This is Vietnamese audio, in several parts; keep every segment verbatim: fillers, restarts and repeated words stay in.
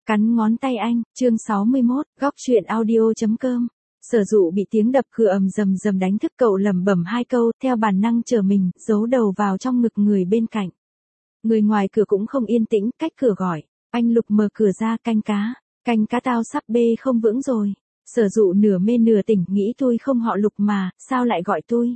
Cắn ngón tay anh, chương sáu mươi mốt, góc truyện audio.com. Sở Dụ bị tiếng đập cửa ầm rầm rầm đánh thức cậu lẩm bẩm hai câu, theo bản năng trở mình, giấu đầu vào trong ngực người bên cạnh. Người ngoài cửa cũng không yên tĩnh, cách cửa gọi. Anh Lục mở cửa ra, canh cá. Canh cá tao sắp bê không vững rồi. Sở Dụ nửa mê nửa tỉnh, nghĩ tôi không họ Lục mà, sao lại gọi tôi?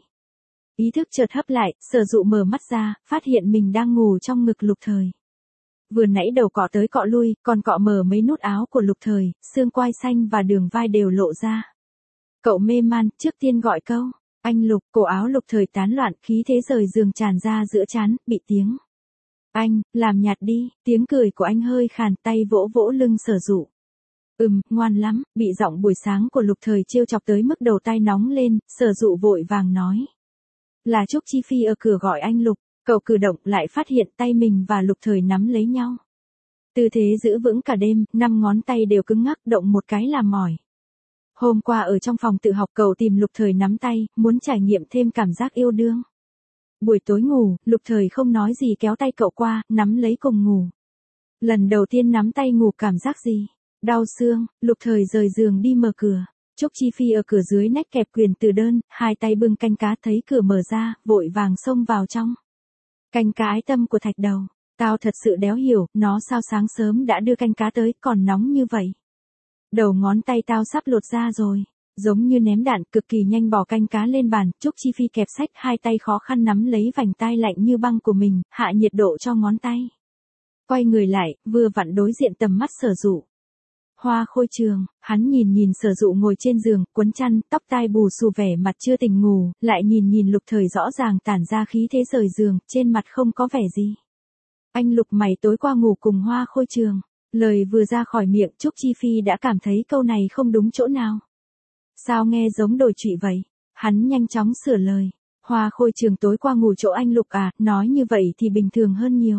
Ý thức chợt hấp lại, Sở Dụ mở mắt ra, phát hiện mình đang ngủ trong ngực Lục Thời. Vừa nãy đầu cọ tới cọ lui, còn cọ mở mấy nút áo của Lục Thời, xương quai xanh và đường vai đều lộ ra. Cậu mê man, trước tiên gọi câu, anh Lục, cổ áo Lục Thời tán loạn, khí thế rời giường tràn ra giữa trán, bị tiếng. Anh, làm nhạt đi, tiếng cười của anh hơi khàn, tay vỗ vỗ lưng Sở Dụ. Ừm, ngoan lắm, bị giọng buổi sáng của Lục Thời trêu chọc tới mức đầu tai nóng lên, Sở Dụ vội vàng nói. Là Trúc Chi Phi ở cửa gọi anh Lục. Cậu cử động lại phát hiện tay mình và Lục Thời nắm lấy nhau. Tư thế giữ vững cả đêm, năm ngón tay đều cứng ngắc, động một cái là mỏi. Hôm qua ở trong phòng tự học cậu tìm Lục Thời nắm tay, muốn trải nghiệm thêm cảm giác yêu đương. Buổi tối ngủ, Lục Thời không nói gì kéo tay cậu qua, nắm lấy cùng ngủ. Lần đầu tiên nắm tay ngủ cảm giác gì? Đau xương, Lục Thời rời giường đi mở cửa. Trúc Chi Phi ở cửa dưới nách kẹp quyền từ đơn, hai tay bưng canh cá thấy cửa mở ra, vội vàng xông vào trong. Canh cá ái tâm của Thạch Đầu, tao thật sự đéo hiểu, nó sao sáng sớm đã đưa canh cá tới, còn nóng như vậy. Đầu ngón tay tao sắp lột ra rồi, giống như ném đạn, cực kỳ nhanh bỏ canh cá lên bàn, Trúc Chi Phi kẹp sách, hai tay khó khăn nắm lấy vành tai lạnh như băng của mình, hạ nhiệt độ cho ngón tay. Quay người lại, vừa vặn đối diện tầm mắt Sở Dụ. Hoa Khôi Trường, hắn nhìn nhìn Sở Dụ ngồi trên giường, quấn chăn, tóc tai bù xù vẻ mặt chưa tỉnh ngủ, lại nhìn nhìn Lục Thời rõ ràng tản ra khí thế rời giường, trên mặt không có vẻ gì. Anh Lục mày tối qua ngủ cùng Hoa Khôi Trường. Lời vừa ra khỏi miệng Trúc Chi Phi đã cảm thấy câu này không đúng chỗ nào. Sao nghe giống đồi trụy vậy? Hắn nhanh chóng sửa lời. Hoa Khôi Trường tối qua ngủ chỗ anh Lục à, nói như vậy thì bình thường hơn nhiều.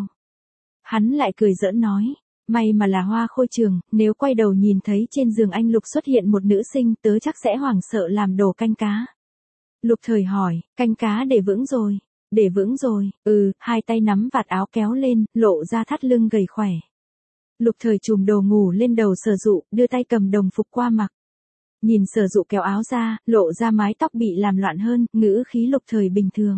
Hắn lại cười giỡn nói. May mà là Hoa Khôi Trường, nếu quay đầu nhìn thấy trên giường anh Lục xuất hiện một nữ sinh tớ chắc sẽ hoảng sợ làm đổ canh cá. Lục Thời hỏi, canh cá để vững rồi, để vững rồi, ừ, hai tay nắm vạt áo kéo lên, lộ ra thắt lưng gầy khỏe. Lục Thời chùm đồ ngủ lên đầu Sở Dụ, đưa tay cầm đồng phục qua mặc. Nhìn Sở Dụ kéo áo ra, lộ ra mái tóc bị làm loạn hơn, ngữ khí Lục Thời bình thường.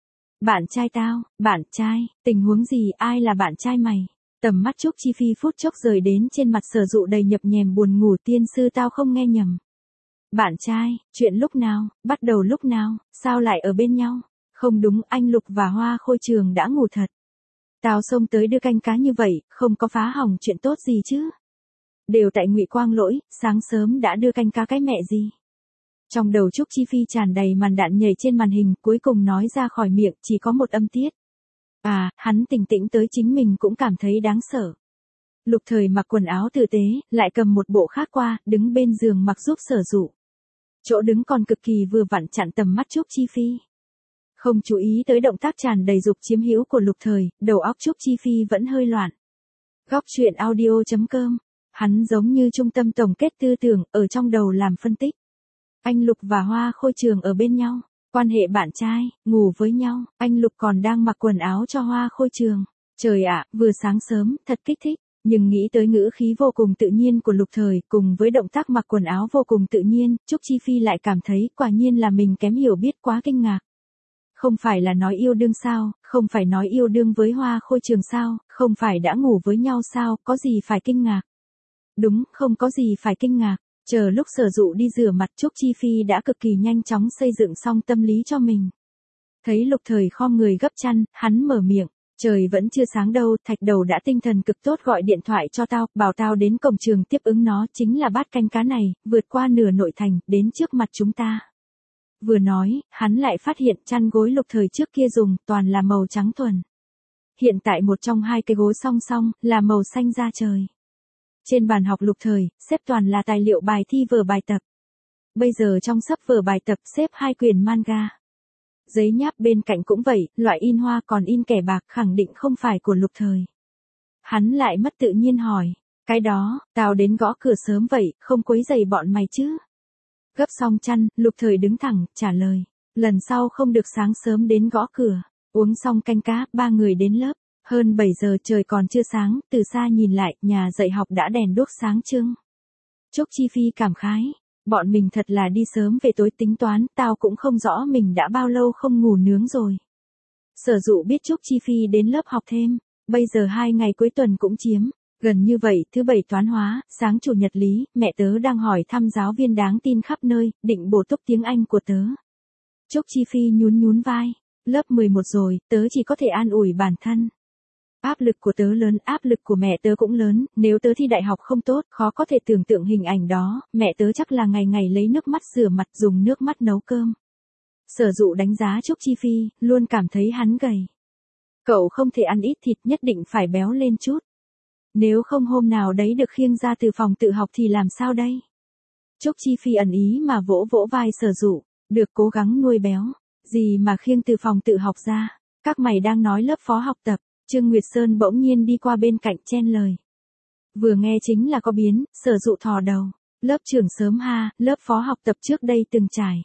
Bạn trai tao, bạn trai, tình huống gì, ai là bạn trai mày? Tầm mắt Trúc Chi Phi phút chốc rời đến trên mặt Sở Dụ đầy nhập nhèm buồn ngủ, tiên sư tao không nghe nhầm. Bạn trai, chuyện lúc nào, bắt đầu lúc nào, sao lại ở bên nhau? Không đúng, anh Lục và Hoa Khôi Trường đã ngủ thật. Tao xông tới đưa canh cá như vậy, không có phá hỏng chuyện tốt gì chứ. Đều tại Ngụy Quang lỗi, sáng sớm đã đưa canh cá cái mẹ gì. Trong đầu Trúc Chi Phi tràn đầy màn đạn nhảy trên màn hình, cuối cùng nói ra khỏi miệng chỉ có một âm tiết. À, hắn tỉnh tĩnh tới chính mình cũng cảm thấy đáng sợ. Lục Thời mặc quần áo tử tế, lại cầm một bộ khác qua, đứng bên giường mặc giúp Sở Dụ. Chỗ đứng còn cực kỳ vừa vặn chặn tầm mắt Trúc Chi Phi. Không chú ý tới động tác tràn đầy dục chiếm hữu của Lục Thời, đầu óc Trúc Chi Phi vẫn hơi loạn. Góc truyện audio.com, hắn giống như trung tâm tổng kết tư tưởng, ở trong đầu làm phân tích. Anh Lục và Hoa Khôi Trường ở bên nhau. Quan hệ bạn trai, ngủ với nhau, anh Lục còn đang mặc quần áo cho Hoa Khôi Trường. Trời ạ, vừa sáng sớm, thật kích thích, nhưng nghĩ tới ngữ khí vô cùng tự nhiên của Lục Thời, cùng với động tác mặc quần áo vô cùng tự nhiên, Trúc Chi Phi lại cảm thấy quả nhiên là mình kém hiểu biết, quá kinh ngạc. Không phải là nói yêu đương sao, không phải nói yêu đương với Hoa Khôi Trường sao, không phải đã ngủ với nhau sao, có gì phải kinh ngạc. Đúng, không có gì phải kinh ngạc. Chờ lúc Sở Dụ đi rửa mặt, Trúc Chi Phi đã cực kỳ nhanh chóng xây dựng xong tâm lý cho mình. Thấy Lục Thời khom người gấp chăn, hắn mở miệng, trời vẫn chưa sáng đâu, Thạch Đầu đã tinh thần cực tốt gọi điện thoại cho tao, bảo tao đến cổng trường tiếp ứng nó, chính là bát canh cá này, vượt qua nửa nội thành, đến trước mặt chúng ta. Vừa nói, hắn lại phát hiện chăn gối Lục Thời trước kia dùng, toàn là màu trắng thuần. Hiện tại một trong hai cái gối song song, là màu xanh da trời. Trên bàn học Lục Thời, xếp toàn là tài liệu bài thi vở bài tập. Bây giờ trong sấp vở bài tập xếp hai quyển manga. Giấy nháp bên cạnh cũng vậy, loại in hoa còn in kẻ bạc, khẳng định không phải của Lục Thời. Hắn lại mất tự nhiên hỏi, cái đó, tao đến gõ cửa sớm vậy, không quấy rầy bọn mày chứ? Gấp xong chăn, Lục Thời đứng thẳng, trả lời, lần sau không được sáng sớm đến gõ cửa. Uống xong canh cá, ba người đến lớp. Hơn bảy giờ trời còn chưa sáng, từ xa nhìn lại, nhà dạy học đã đèn đuốc sáng trưng. Trúc Chi Phi cảm khái, bọn mình thật là đi sớm về tối tính toán, tao cũng không rõ mình đã bao lâu không ngủ nướng rồi. Sở Dụ biết Trúc Chi Phi đến lớp học thêm, bây giờ hai ngày cuối tuần cũng chiếm, gần như vậy, thứ bảy toán hóa, sáng chủ nhật lý, mẹ tớ đang hỏi thăm giáo viên đáng tin khắp nơi, định bổ túc tiếng Anh của tớ. Trúc Chi Phi nhún nhún vai, lớp mười một rồi, tớ chỉ có thể an ủi bản thân. Áp lực của tớ lớn, áp lực của mẹ tớ cũng lớn, nếu tớ thi đại học không tốt, khó có thể tưởng tượng hình ảnh đó, mẹ tớ chắc là ngày ngày lấy nước mắt rửa mặt, dùng nước mắt nấu cơm. Sở Dụ đánh giá Trúc Chi Phi, luôn cảm thấy hắn gầy. Cậu không thể ăn ít thịt, nhất định phải béo lên chút. Nếu không hôm nào đấy được khiêng ra từ phòng tự học thì làm sao đây? Trúc Chi Phi ẩn ý mà vỗ vỗ vai Sở Dụ, được cố gắng nuôi béo. Gì mà khiêng từ phòng tự học ra, các mày đang nói lớp phó học tập. Trương Nguyệt Sơn bỗng nhiên đi qua bên cạnh chen lời. Vừa nghe chính là có biến, Sở Dụ thò đầu. Lớp trưởng sớm ha, lớp phó học tập trước đây từng trải.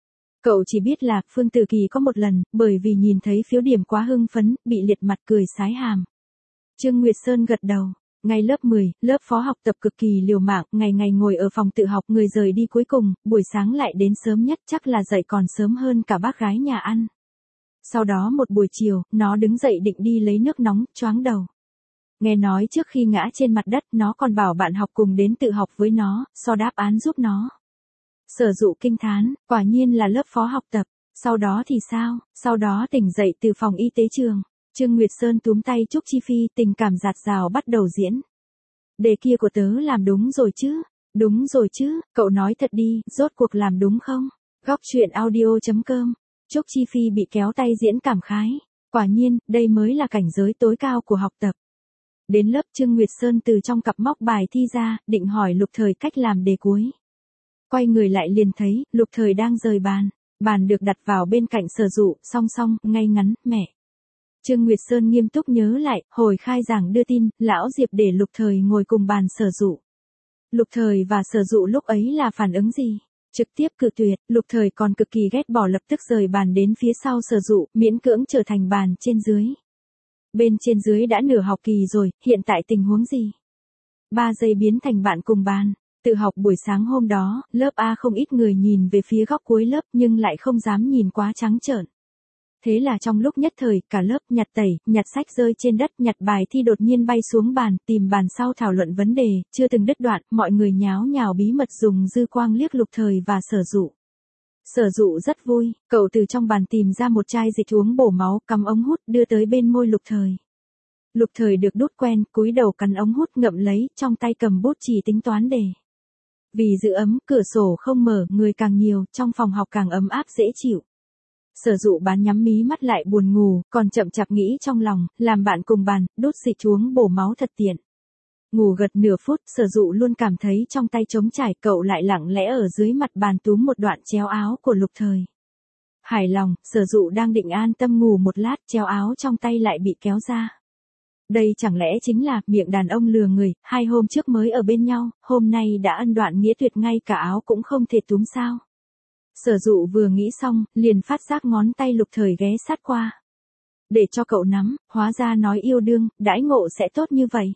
Cậu chỉ biết là Phương Tử Kỳ có một lần, bởi vì nhìn thấy phiếu điểm quá hưng phấn, bị liệt mặt cười sái hàm. Trương Nguyệt Sơn gật đầu. Ngày lớp mười, lớp phó học tập cực kỳ liều mạng, ngày ngày ngồi ở phòng tự học, người rời đi cuối cùng, buổi sáng lại đến sớm nhất, chắc là dậy còn sớm hơn cả bác gái nhà ăn. Sau đó một buổi chiều, nó đứng dậy định đi lấy nước nóng, choáng đầu. Nghe nói trước khi ngã trên mặt đất, nó còn bảo bạn học cùng đến tự học với nó, so đáp án giúp nó. Sở Dụ kinh thán, quả nhiên là lớp phó học tập. Sau đó thì sao? Sau đó tỉnh dậy từ phòng y tế trường. Trương Nguyệt Sơn túm tay Trúc Chi Phi, tình cảm dạt dào bắt đầu diễn. Đề kia của tớ làm đúng rồi chứ? Đúng rồi chứ, cậu nói thật đi, rốt cuộc làm đúng không? Góc truyện audio chấm com. Trúc Chi Phi bị kéo tay diễn cảm khái. Quả nhiên, đây mới là cảnh giới tối cao của học tập. Đến lớp Trương Nguyệt Sơn từ trong cặp móc bài thi ra, định hỏi Lục Thời cách làm đề cuối. Quay người lại liền thấy, Lục Thời đang rời bàn. Bàn được đặt vào bên cạnh Sở Dụ, song song, ngay ngắn, mẹ. Trương Nguyệt Sơn nghiêm túc nhớ lại, hồi khai giảng đưa tin, lão Diệp để Lục Thời ngồi cùng bàn Sở Dụ. Lục Thời và Sở Dụ lúc ấy là phản ứng gì? Trực tiếp cự tuyệt, Lục Thời còn cực kỳ ghét bỏ, lập tức rời bàn đến phía sau Sở Dụ, miễn cưỡng trở thành bàn trên dưới. Bên trên dưới đã nửa học kỳ rồi, hiện tại tình huống gì? Ba giây biến thành bạn cùng bàn. Tự học buổi sáng hôm đó, lớp A không ít người nhìn về phía góc cuối lớp nhưng lại không dám nhìn quá trắng trợn. Thế là trong lúc nhất thời, cả lớp nhặt tẩy, nhặt sách rơi trên đất, nhặt bài thi đột nhiên bay xuống bàn, tìm bàn sau thảo luận vấn đề, chưa từng đứt đoạn, mọi người nháo nhào bí mật dùng dư quang liếc Lục Thời và Sở Dụ. Sở Dụ rất vui, cậu từ trong bàn tìm ra một chai dịch uống bổ máu, cắm ống hút, đưa tới bên môi Lục Thời. Lục Thời được đút quen, cúi đầu cắn ống hút ngậm lấy, trong tay cầm bút chỉ tính toán đề. Vì giữ ấm, cửa sổ không mở, người càng nhiều, trong phòng học càng ấm áp dễ chịu. Sở Dụ bán nhắm mí mắt lại buồn ngủ, còn chậm chạp nghĩ trong lòng, làm bạn cùng bàn, đút dịch uống bổ máu thật tiện. Ngủ gật nửa phút, Sở Dụ luôn cảm thấy trong tay trống trải, cậu lại lặng lẽ ở dưới mặt bàn túm một đoạn chéo áo của Lục Thời. Hài lòng, Sở Dụ đang định an tâm ngủ một lát, chéo áo trong tay lại bị kéo ra. Đây chẳng lẽ chính là miệng đàn ông lừa người, hai hôm trước mới ở bên nhau, hôm nay đã ân đoạn nghĩa tuyệt, ngay cả áo cũng không thể túm sao? Sở Dụ vừa nghĩ xong, liền phát giác ngón tay Lục Thời ghé sát qua. Để cho cậu nắm, hóa ra nói yêu đương, đãi ngộ sẽ tốt như vậy.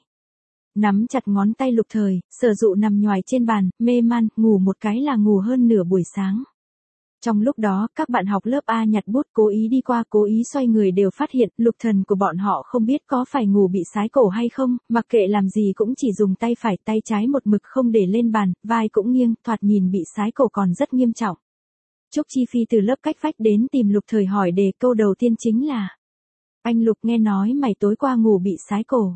Nắm chặt ngón tay Lục Thời, Sở Dụ nằm nhoài trên bàn, mê man, ngủ một cái là ngủ hơn nửa buổi sáng. Trong lúc đó, các bạn học lớp A nhặt bút cố ý đi qua, cố ý xoay người đều phát hiện, Lục Thần của bọn họ không biết có phải ngủ bị sái cổ hay không, mặc kệ làm gì cũng chỉ dùng tay phải, tay trái một mực không để lên bàn, vai cũng nghiêng, thoạt nhìn bị sái cổ còn rất nghiêm trọng. Trúc Chi Phi từ lớp cách vách đến tìm Lục Thời hỏi đề, câu đầu tiên chính là: Anh Lục, nghe nói mày tối qua ngủ bị sái cổ.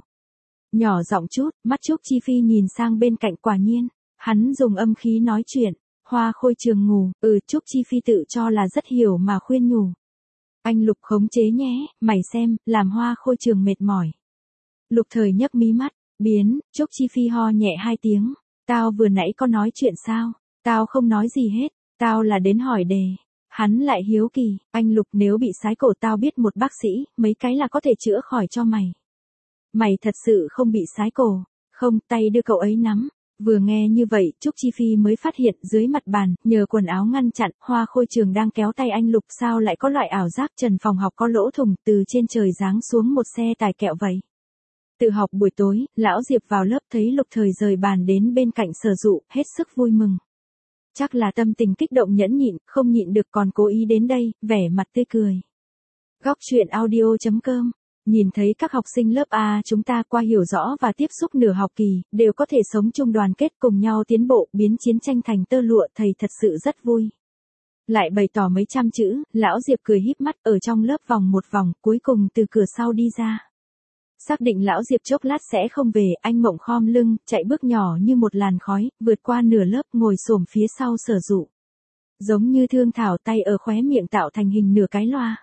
Nhỏ giọng chút, mắt Trúc Chi Phi nhìn sang bên cạnh, quả nhiên, hắn dùng âm khí nói chuyện. Hoa Khôi Trường ngủ, ừ, Trúc Chi Phi tự cho là rất hiểu mà khuyên nhủ. Anh Lục khống chế nhé, mày xem, làm Hoa Khôi Trường mệt mỏi. Lục Thời nhấc mí mắt, biến, Trúc Chi Phi ho nhẹ hai tiếng. Tao vừa nãy có nói chuyện sao? Tao không nói gì hết, tao là đến hỏi đề. Hắn lại hiếu kỳ, anh Lục, nếu bị sái cổ tao biết một bác sĩ, mấy cái là có thể chữa khỏi cho mày. Mày thật sự không bị sái cổ? Không, tay đưa cậu ấy nắm. Vừa nghe như vậy, Trúc Chi Phi mới phát hiện dưới mặt bàn, nhờ quần áo ngăn chặn, Hoa Khôi Trường đang kéo tay anh Lục sao lại có loại ảo giác trần phòng học có lỗ thủng từ trên trời giáng xuống một xe tài kẹo vậy. Tự học buổi tối, lão Diệp vào lớp thấy Lục Thời rời bàn đến bên cạnh Sở Dụ, hết sức vui mừng. Chắc là tâm tình kích động nhẫn nhịn, không nhịn được còn cố ý đến đây, vẻ mặt tươi cười. Góc truyện audio chấm com. Nhìn thấy các học sinh lớp A chúng ta qua hiểu rõ và tiếp xúc nửa học kỳ, đều có thể sống chung đoàn kết cùng nhau tiến bộ, biến chiến tranh thành tơ lụa, thầy thật sự rất vui. Lại bày tỏ mấy trăm chữ, lão Diệp cười híp mắt ở trong lớp vòng một vòng, cuối cùng từ cửa sau đi ra. Xác định lão Diệp chốc lát sẽ không về, anh Mộng khom lưng, chạy bước nhỏ như một làn khói, vượt qua nửa lớp ngồi xổm phía sau Sở Dụ. Giống như thương thảo, tay ở khóe miệng tạo thành hình nửa cái loa.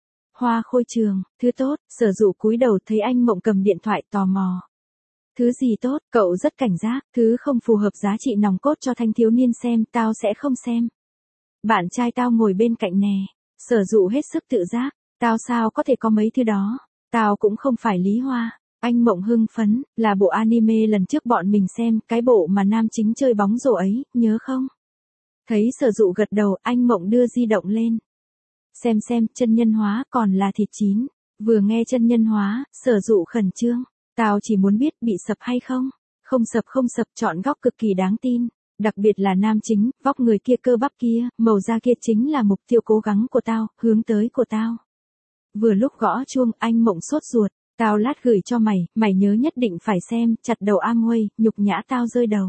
Hoa Khôi Trường, thứ tốt, Sở Dụ cúi đầu thấy anh Mộng cầm điện thoại tò mò. Thứ gì tốt, cậu rất cảnh giác, thứ không phù hợp giá trị nòng cốt cho thanh thiếu niên xem, tao sẽ không xem. Bạn trai tao ngồi bên cạnh nè. Sở Dụ hết sức tự giác, tao sao có thể có mấy thứ đó, tao cũng không phải Lý Hoa. Anh Mộng hưng phấn, là bộ anime lần trước bọn mình xem, cái bộ mà nam chính chơi bóng rổ ấy, nhớ không? Thấy Sở Dụ gật đầu, anh Mộng đưa di động lên. Xem xem, chân nhân hóa còn là thịt chín. Vừa nghe chân nhân hóa, Sở Dụ khẩn trương. Tao chỉ muốn biết bị sập hay không. Không sập không sập, chọn góc cực kỳ đáng tin. Đặc biệt là nam chính, vóc người kia, cơ bắp kia, màu da kia chính là mục tiêu cố gắng của tao, hướng tới của tao. Vừa lúc gõ chuông, anh Mộng sốt ruột. Tao lát gửi cho mày, mày nhớ nhất định phải xem, chặt đầu Amway, nhục nhã tao rơi đầu.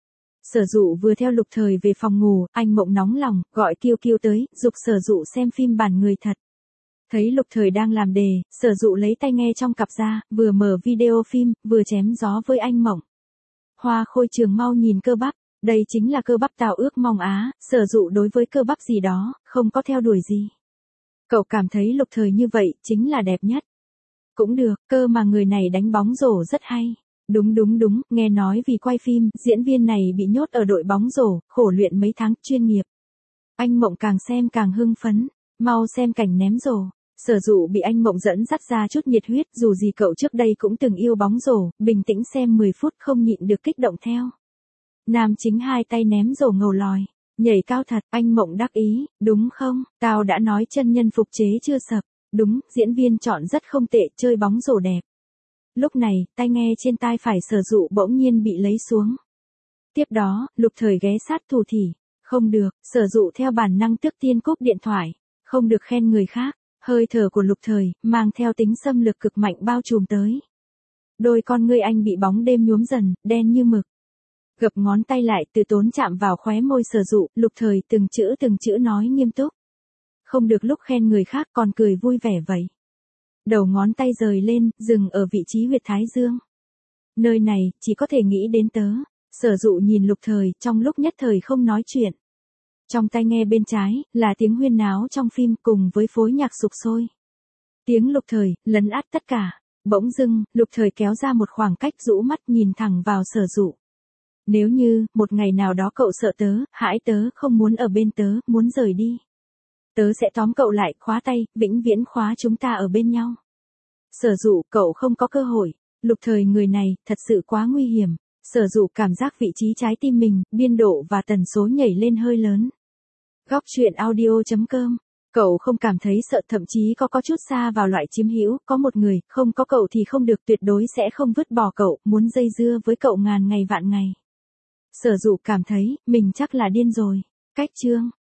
Sở Dụ vừa theo Lục Thời về phòng ngủ, anh Mộng nóng lòng, gọi Kiêu Kiêu tới, giục Sở Dụ xem phim bản người thật. Thấy Lục Thời đang làm đề, Sở Dụ lấy tai nghe trong cặp ra, vừa mở video phim, vừa chém gió với anh Mộng. Hoa Khôi Trường mau nhìn cơ bắp, đây chính là cơ bắp tao ước mong á. Sở Dụ đối với cơ bắp gì đó, không có theo đuổi gì. Cậu cảm thấy Lục Thời như vậy, chính là đẹp nhất. Cũng được, cơ mà người này đánh bóng rổ rất hay. Đúng đúng đúng, nghe nói vì quay phim, diễn viên này bị nhốt ở đội bóng rổ, khổ luyện mấy tháng, chuyên nghiệp. Anh Mộng càng xem càng hưng phấn, mau xem cảnh ném rổ. Sở Dụ bị anh Mộng dẫn dắt ra chút nhiệt huyết, dù gì cậu trước đây cũng từng yêu bóng rổ, bình tĩnh xem mười phút không nhịn được kích động theo. Nam chính hai tay ném rổ ngầu lòi, nhảy cao thật, anh Mộng đắc ý, đúng không, tao đã nói chân nhân phục chế chưa sập, đúng, diễn viên chọn rất không tệ, chơi bóng rổ đẹp. Lúc này, tai nghe trên tai phải Sở Dụ bỗng nhiên bị lấy xuống. Tiếp đó, Lục Thời ghé sát thủ thỉ, không được, Sở Dụ theo bản năng trước tiên cúp điện thoại, không được khen người khác, hơi thở của Lục Thời, mang theo tính xâm lược cực mạnh bao trùm tới. Đôi con ngươi anh bị bóng đêm nhuốm dần, đen như mực. Gập ngón tay lại từ tốn chạm vào khóe môi Sở Dụ, Lục Thời từng chữ từng chữ nói nghiêm túc. Không được lúc khen người khác còn cười vui vẻ vậy. Đầu ngón tay rời lên, dừng ở vị trí huyệt thái dương. Nơi này, chỉ có thể nghĩ đến tớ. Sở Dụ nhìn Lục Thời, trong lúc nhất thời không nói chuyện. Trong tai nghe bên trái, là tiếng huyên náo trong phim cùng với phối nhạc sục sôi. Tiếng Lục Thời, lấn át tất cả. Bỗng dưng, Lục Thời kéo ra một khoảng cách rũ mắt nhìn thẳng vào Sở Dụ. Nếu như, một ngày nào đó cậu sợ tớ, hãi tớ, không muốn ở bên tớ, muốn rời đi. Tớ sẽ tóm cậu lại, khóa tay, vĩnh viễn khóa chúng ta ở bên nhau. Sở Dụ, cậu không có cơ hội. Lục Thời người này, thật sự quá nguy hiểm. Sở Dụ cảm giác vị trí trái tim mình, biên độ và tần số nhảy lên hơi lớn. Góc truyện audio chấm com. Cậu không cảm thấy sợ, thậm chí có có chút xa vào loại chiếm hữu, có một người, không có cậu thì không được, tuyệt đối sẽ không vứt bỏ cậu, muốn dây dưa với cậu ngàn ngày vạn ngày. Sở Dụ cảm thấy, mình chắc là điên rồi. Cách chương.